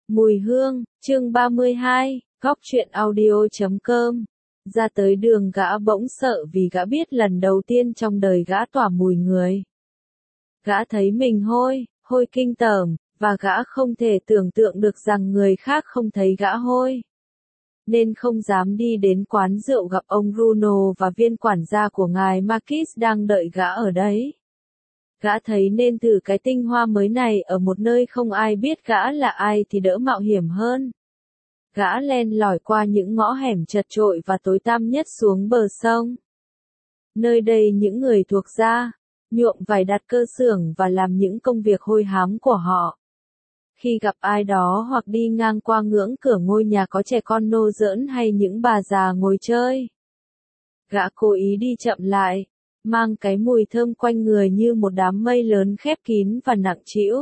Mùi hương, chương 32, góc truyện audio.com. Ra tới đường gã bỗng sợ vì gã biết lần đầu tiên trong đời gã tỏa mùi người. Gã thấy mình hôi kinh tởm, và gã không thể tưởng tượng được rằng người khác không thấy gã hôi. Nên không dám đi đến quán rượu gặp ông Bruno và viên quản gia của ngài Marquis đang đợi gã ở đấy. Gã thấy nên thử cái tinh hoa mới này ở một nơi không ai biết gã là ai thì đỡ mạo hiểm hơn. Gã len lỏi qua những ngõ hẻm chật chội và tối tăm nhất xuống bờ sông. Nơi đây những người thuộc gia, nhuộm vải đặt cơ xưởng và làm những công việc hôi hám của họ. Khi gặp ai đó hoặc đi ngang qua ngưỡng cửa ngôi nhà có trẻ con nô giỡn hay những bà già ngồi chơi, gã cố ý đi chậm lại, mang cái mùi thơm quanh người như một đám mây lớn khép kín và nặng trĩu.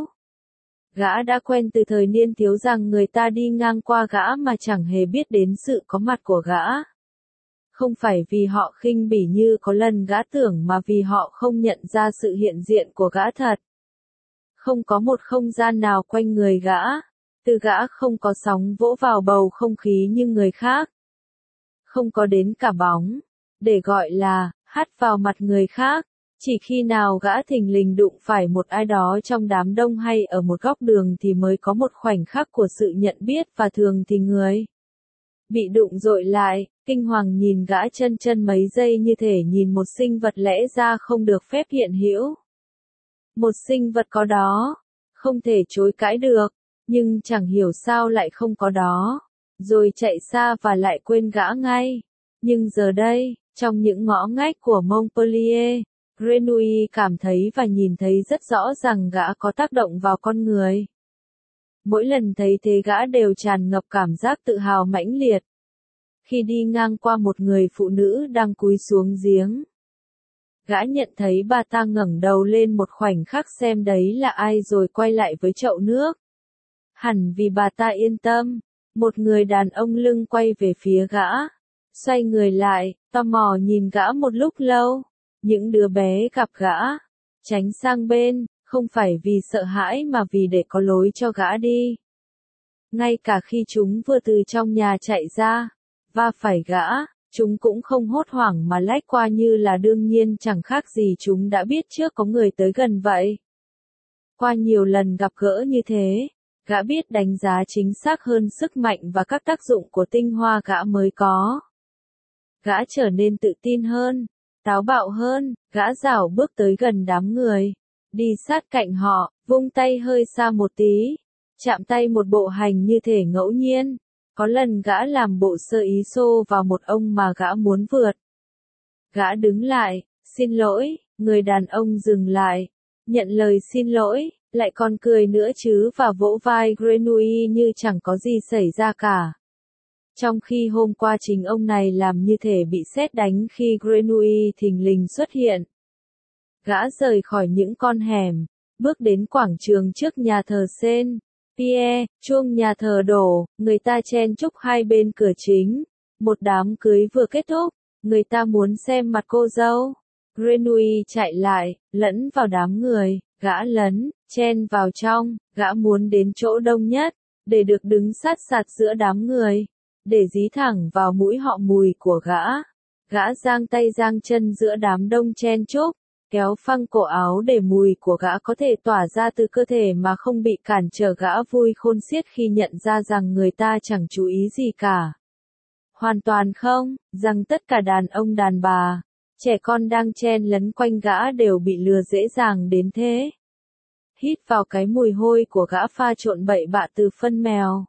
Gã đã quen từ thời niên thiếu rằng người ta đi ngang qua gã mà chẳng hề biết đến sự có mặt của gã. Không phải vì họ khinh bỉ như có lần gã tưởng mà vì họ không nhận ra sự hiện diện của gã thật. Không có một không gian nào quanh người gã, từ gã không có sóng vỗ vào bầu không khí như người khác. Không có đến cả bóng, để gọi là, hắt vào mặt người khác, chỉ khi nào gã thình lình đụng phải một ai đó trong đám đông hay ở một góc đường thì mới có một khoảnh khắc của sự nhận biết và thường thì người bị đụng dội lại, kinh hoàng nhìn gã chân mấy giây như thể nhìn một sinh vật lẽ ra không được phép hiện hữu. Một sinh vật có đó, không thể chối cãi được, nhưng chẳng hiểu sao lại không có đó, rồi chạy xa và lại quên gã ngay. Nhưng giờ đây, trong những ngõ ngách của Montpellier, Grenouille cảm thấy và nhìn thấy rất rõ rằng gã có tác động vào con người. Mỗi lần thấy thế gã đều tràn ngập cảm giác tự hào mãnh liệt. Khi đi ngang qua một người phụ nữ đang cúi xuống giếng, gã nhận thấy bà ta ngẩng đầu lên một khoảnh khắc xem đấy là ai rồi quay lại với chậu nước. Hẳn vì bà ta yên tâm, một người đàn ông lưng quay về phía gã, xoay người lại, tò mò nhìn gã một lúc lâu. Những đứa bé gặp gã, tránh sang bên, không phải vì sợ hãi mà vì để có lối cho gã đi. Ngay cả khi chúng vừa từ trong nhà chạy ra, va phải gã, chúng cũng không hốt hoảng mà lách qua như là đương nhiên, chẳng khác gì chúng đã biết trước có người tới gần vậy. Qua nhiều lần gặp gỡ như thế, gã biết đánh giá chính xác hơn sức mạnh và các tác dụng của tinh hoa gã mới có. Gã trở nên tự tin hơn, táo bạo hơn, gã rảo bước tới gần đám người, đi sát cạnh họ, vung tay hơi xa một tí, chạm tay một bộ hành như thể ngẫu nhiên. Có lần gã làm bộ sơ ý xô vào một ông mà gã muốn vượt. Gã đứng lại, xin lỗi, người đàn ông dừng lại, nhận lời xin lỗi, lại còn cười nữa chứ và vỗ vai Grenouille như chẳng có gì xảy ra cả. Trong khi hôm qua chính ông này làm như thể bị sét đánh khi Grenouille thình lình xuất hiện. Gã rời khỏi những con hẻm, bước đến quảng trường trước nhà thờ Saint Pierre, chuông nhà thờ đổ, người ta chen chúc hai bên cửa chính. Một đám cưới vừa kết thúc, người ta muốn xem mặt cô dâu. Grenouille chạy lại, lẫn vào đám người, gã chen vào trong, gã muốn đến chỗ đông nhất, để được đứng sát sạt giữa đám người, để dí thẳng vào mũi họ mùi của gã. Gã giang tay giang chân giữa đám đông chen chúc, kéo phăng cổ áo để mùi của gã có thể tỏa ra từ cơ thể mà không bị cản trở. Gã vui khôn xiết khi nhận ra rằng người ta chẳng chú ý gì cả. Hoàn toàn không, rằng tất cả đàn ông đàn bà, trẻ con đang chen lấn quanh gã đều bị lừa dễ dàng đến thế. Hít vào cái mùi hôi của gã pha trộn bậy bạ từ phân mèo,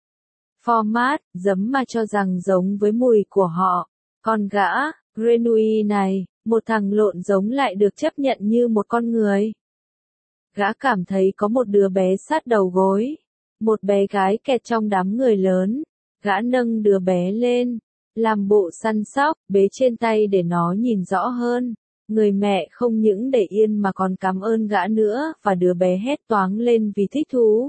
format, giấm mà cho rằng giống với mùi của họ. Còn gã, Grenouille này, một thằng lộn giống lại được chấp nhận như một con người. Gã cảm thấy có một đứa bé sát đầu gối, một bé gái kẹt trong đám người lớn. Gã nâng đứa bé lên, làm bộ săn sóc, bế trên tay để nó nhìn rõ hơn. Người mẹ không những để yên mà còn cảm ơn gã nữa, và đứa bé hét toáng lên vì thích thú.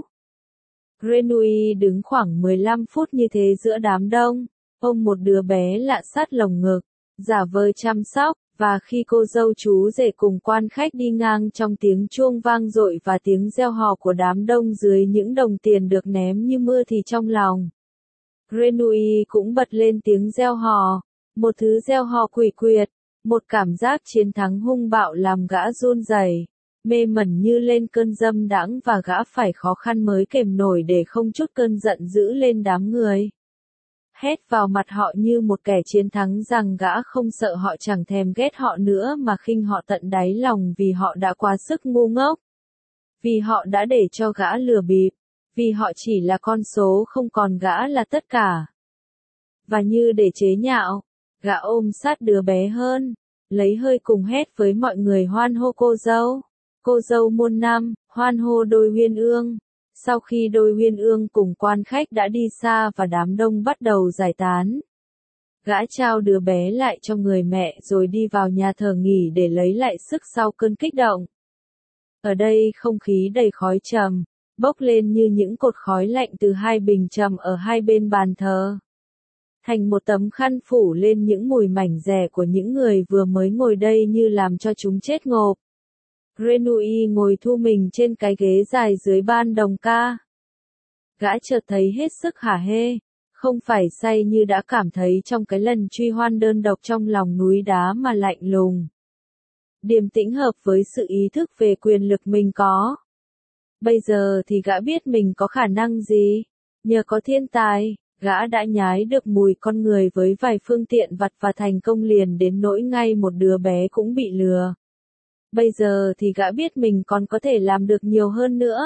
Grenouille đứng khoảng 15 phút như thế giữa đám đông, ôm một đứa bé lạ sát lồng ngực, giả vờ chăm sóc, và khi cô dâu chú rể cùng quan khách đi ngang trong tiếng chuông vang dội và tiếng reo hò của đám đông dưới những đồng tiền được ném như mưa thì trong lòng Grenouille cũng bật lên tiếng reo hò, một thứ reo hò quỷ quyệt, một cảm giác chiến thắng hung bạo làm gã run rẩy, mê mẩn như lên cơn dâm đãng và gã phải khó khăn mới kềm nổi để không trút cơn giận dữ lên đám người. Hét vào mặt họ như một kẻ chiến thắng rằng gã không sợ họ, chẳng thèm ghét họ nữa mà khinh họ tận đáy lòng vì họ đã quá sức ngu ngốc. Vì họ đã để cho gã lừa bịp. Vì họ chỉ là con số không còn gã là tất cả. Và như để chế nhạo, gã ôm sát đứa bé hơn, lấy hơi cùng hét với mọi người hoan hô cô dâu. Cô dâu muôn năm, hoan hô đôi uyên ương. Sau khi đôi uyên ương cùng quan khách đã đi xa và đám đông bắt đầu giải tán, gã trao đứa bé lại cho người mẹ rồi đi vào nhà thờ nghỉ để lấy lại sức sau cơn kích động. Ở đây không khí đầy khói trầm, bốc lên như những cột khói lạnh từ hai bình trầm ở hai bên bàn thờ. Thành một tấm khăn phủ lên những mùi mảnh dẻ của những người vừa mới ngồi đây như làm cho chúng chết ngộp. Grenouille ngồi thu mình trên cái ghế dài dưới ban đồng ca. Gã chợt thấy hết sức hả hê, không phải say như đã cảm thấy trong cái lần truy hoan đơn độc trong lòng núi đá mà lạnh lùng. Điềm tĩnh hợp với sự ý thức về quyền lực mình có. Bây giờ thì gã biết mình có khả năng gì. Nhờ có thiên tài, gã đã nhái được mùi con người với vài phương tiện vặt và thành công liền đến nỗi ngay một đứa bé cũng bị lừa. Bây giờ thì gã biết mình còn có thể làm được nhiều hơn nữa.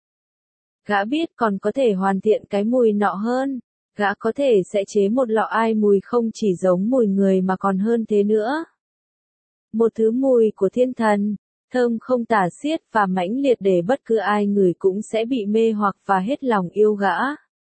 Gã biết còn có thể hoàn thiện cái mùi nọ hơn. Gã có thể sẽ chế một lọ ai mùi không chỉ giống mùi người mà còn hơn thế nữa. Một thứ mùi của thiên thần, thơm không tả xiết và mãnh liệt để bất cứ ai ngửi cũng sẽ bị mê hoặc và hết lòng yêu gã.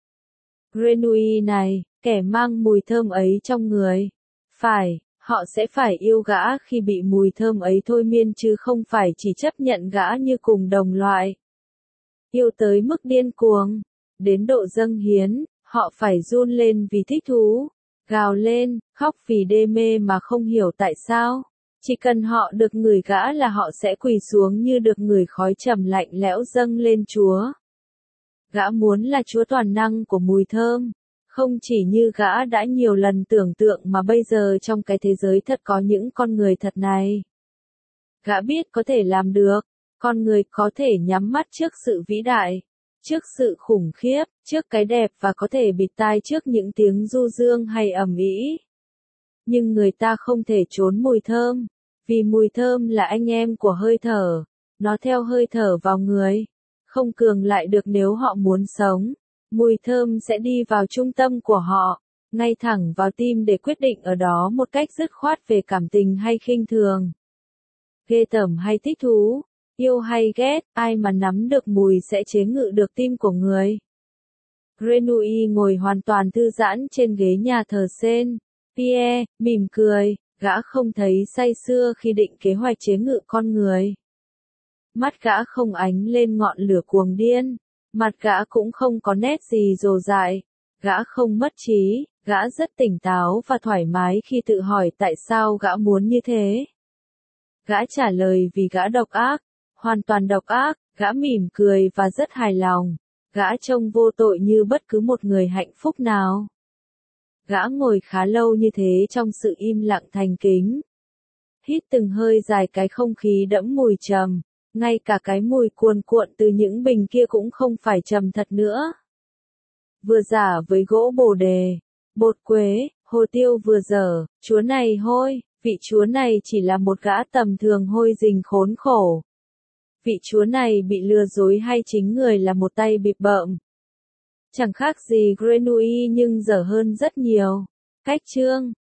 Grenouille này, kẻ mang mùi thơm ấy trong người. Phải, họ sẽ phải yêu gã khi bị mùi thơm ấy thôi miên chứ không phải chỉ chấp nhận gã như cùng đồng loại. Yêu tới mức điên cuồng, đến độ dâng hiến, họ phải run lên vì thích thú, gào lên, khóc vì đê mê mà không hiểu tại sao. Chỉ cần họ được ngửi gã là họ sẽ quỳ xuống như được ngửi khói trầm lạnh lẽo dâng lên Chúa. Gã muốn là Chúa toàn năng của mùi thơm. Không chỉ như gã đã nhiều lần tưởng tượng mà bây giờ trong cái thế giới thật có những con người thật này. Gã biết có thể làm được. Con người có thể nhắm mắt trước sự vĩ đại, trước sự khủng khiếp, trước cái đẹp và có thể bịt tai trước những tiếng du dương hay ầm ĩ. Nhưng người ta không thể trốn mùi thơm, vì mùi thơm là anh em của hơi thở, nó theo hơi thở vào người, không cường lại được nếu họ muốn sống. Mùi thơm sẽ đi vào trung tâm của họ, ngay thẳng vào tim để quyết định ở đó một cách dứt khoát về cảm tình hay khinh thường. Ghê tởm hay thích thú, yêu hay ghét, ai mà nắm được mùi sẽ chế ngự được tim của người. Grenouille ngồi hoàn toàn thư giãn trên ghế nhà thờ Saint Pierre, mỉm cười, gã không thấy say sưa khi định kế hoạch chế ngự con người. Mắt gã không ánh lên ngọn lửa cuồng điên, mặt gã cũng không có nét gì rồ dại, gã không mất trí, gã rất tỉnh táo và thoải mái khi tự hỏi tại sao gã muốn như thế. Gã trả lời vì gã độc ác, hoàn toàn độc ác, gã mỉm cười và rất hài lòng, gã trông vô tội như bất cứ một người hạnh phúc nào. Gã ngồi khá lâu như thế trong sự im lặng thành kính. Hít từng hơi dài cái không khí đẫm mùi trầm, ngay cả cái mùi cuồn cuộn từ những bình kia cũng không phải trầm thật nữa. Vừa giả với gỗ bồ đề, bột quế, hồ tiêu vừa dở, chúa này hôi, vị chúa này chỉ là một gã tầm thường hôi rình khốn khổ. Vị chúa này bị lừa dối hay chính người là một tay bịp bợm. Chẳng khác gì Grenouille nhưng dở hơn rất nhiều. Cách chương